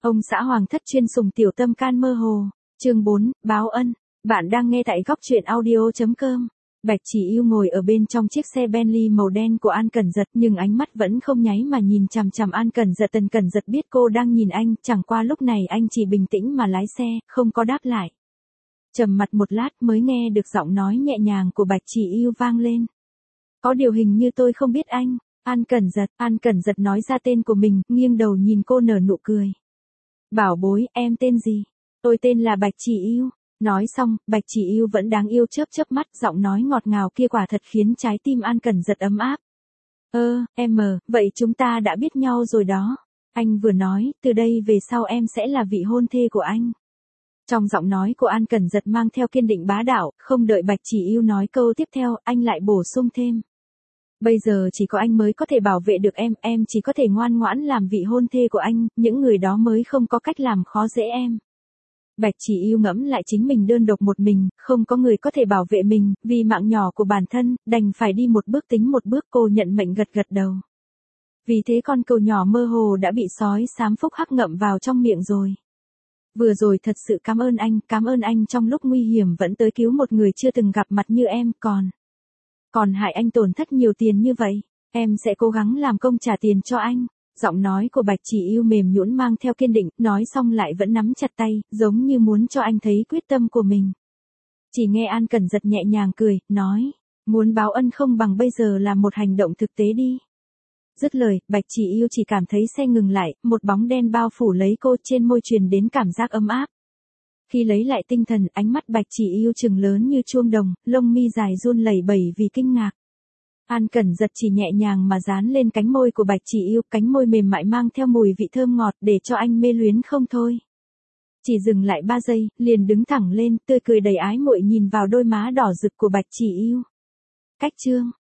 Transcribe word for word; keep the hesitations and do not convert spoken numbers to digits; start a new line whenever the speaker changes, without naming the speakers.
Ông xã hoàng thất chuyên sùng tiểu tâm can mơ hồ. Chương bốn, báo ân. Bạn đang nghe tại góc truyện audio chấm com. Bạch Chỉ Yêu ngồi ở bên trong chiếc xe Bentley màu đen của An Cẩn Giật, nhưng ánh mắt vẫn không nháy mà nhìn chằm chằm An Cẩn Giật. Tần Cẩn Giật biết cô đang nhìn anh, chẳng qua lúc này anh chỉ bình tĩnh mà lái xe, không có đáp lại. Trầm mặt một lát mới nghe được giọng nói nhẹ nhàng của Bạch Chỉ Yêu vang lên. Có điều hình như tôi không biết anh. An Cẩn Giật, An Cẩn Giật nói ra tên của mình, nghiêng đầu nhìn cô nở nụ cười. Bảo bối, em tên gì? Tôi tên là Bạch Chỉ Yêu. Nói xong, Bạch Chỉ Yêu vẫn đáng yêu chớp chớp mắt, giọng nói ngọt ngào kia quả thật khiến trái tim An Cẩn Giật ấm áp. Ơ, em mờ, vậy chúng ta đã biết nhau rồi đó. Anh vừa nói, từ đây về sau em sẽ là vị hôn thê của anh. Trong giọng nói của An Cẩn Giật mang theo kiên định bá đạo, không đợi Bạch Chỉ Yêu nói câu tiếp theo, anh lại bổ sung thêm. Bây giờ chỉ có anh mới có thể bảo vệ được em, em chỉ có thể ngoan ngoãn làm vị hôn thê của anh, những người đó mới không có cách làm khó dễ em. Bạch Chỉ Yêu ngẫm lại chính mình đơn độc một mình, không có người có thể bảo vệ mình, vì mạng nhỏ của bản thân, đành phải đi một bước tính một bước. Cô nhận mệnh gật gật đầu. Vì thế con cừu nhỏ mơ hồ đã bị sói xám phúc hắc ngậm vào trong miệng rồi. Vừa rồi thật sự cảm ơn anh, cảm ơn anh trong lúc nguy hiểm vẫn tới cứu một người chưa từng gặp mặt như em, còn... Còn hại anh tổn thất nhiều tiền như vậy, em sẽ cố gắng làm công trả tiền cho anh. Giọng nói của Bạch Chỉ Yêu mềm nhũn mang theo kiên định, nói xong lại vẫn nắm chặt tay, giống như muốn cho anh thấy quyết tâm của mình. Chỉ nghe An Cẩn Giật nhẹ nhàng cười, nói, muốn báo ân không bằng bây giờ làm một hành động thực tế đi. Dứt lời, Bạch Chỉ Yêu chỉ cảm thấy xe ngừng lại, một bóng đen bao phủ lấy cô, trên môi truyền đến cảm giác ấm áp. Khi lấy lại tinh thần, ánh mắt Bạch Chỉ Yêu trừng lớn như chuông đồng, lông mi dài run lẩy bẩy vì kinh ngạc. An Cẩn Giật chỉ nhẹ nhàng mà dán lên cánh môi của Bạch Chỉ Yêu, cánh môi mềm mại mang theo mùi vị thơm ngọt để cho anh mê luyến không thôi. Chỉ dừng lại ba giây, liền đứng thẳng lên, tươi cười đầy ái muội nhìn vào đôi má đỏ rực của Bạch Chỉ Yêu. Cách chương